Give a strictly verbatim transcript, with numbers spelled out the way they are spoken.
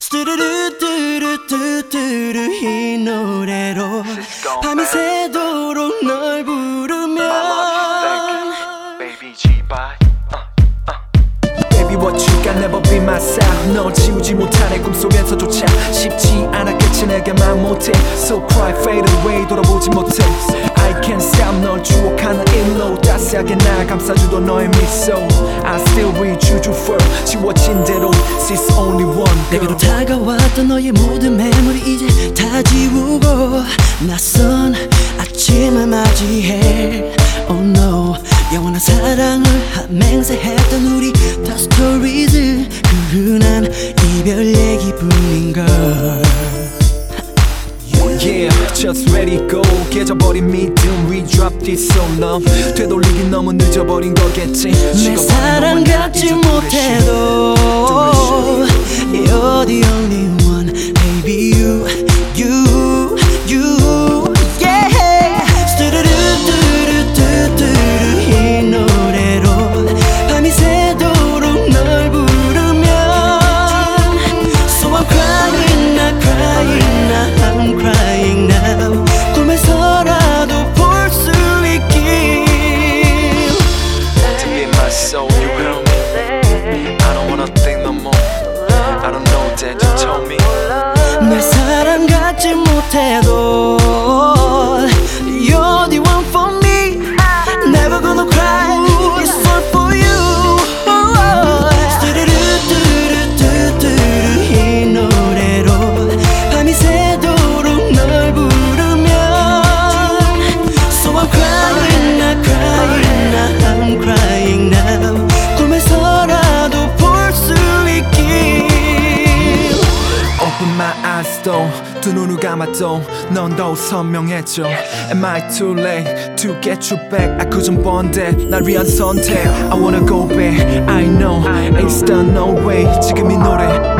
뚜루루뚜루뚜뚜루 이 노래로 밤이 새도록 널 부르면 Baby G-Bye Baby what you got never be myself 널 지우지 못하네 꿈속에서조차 쉽지 않아 끝이 내게 말 못해 So cry fade away 돌아보지 못해 I can't stop 널 주옥하는 일로 따스하게 날 감싸주던 너의 미소 I still read you you first 지워진 대로 She's only one 내게로 다가왔던 너의 모든 메모리 이제 다 지우고 낯선 아침을 맞이해 Oh no 영원한 사랑을 맹세했던 우리 다 스토리즈 그 흔한 이별 얘기뿐인걸 Yeah, just let it go 깨져버린 믿음 We dropped it so long 되돌리긴 너무 늦어버린 거겠지 내 사랑 갖지 못해도 You're the only one Baby you, you, you Yeah 뚜루루뚜루뚜뚜루 이 노래로 밤이 새도록 널 부르면 So I'm crying not crying now I'm crying now 꿈에서라도 볼 수 있길 To be my soul, you heard me I don't wanna think no more I don't know that you told me 내 사랑 갖지 못해도 You're the one for me Never gonna cry It's all for you 뚜루루뚜루뚜뚜루 이 노래로 밤이 새도록 널 부르면 So I'm crying not crying now I'm crying now 꿈에서라도 볼 수 있길 Open my eyes though 두 눈을 감아도 넌 더욱 선명해져 Am I too late to get you back I couldn't bond that 날 위한 선택 I wanna go back I know It's done no way 지금 이 노래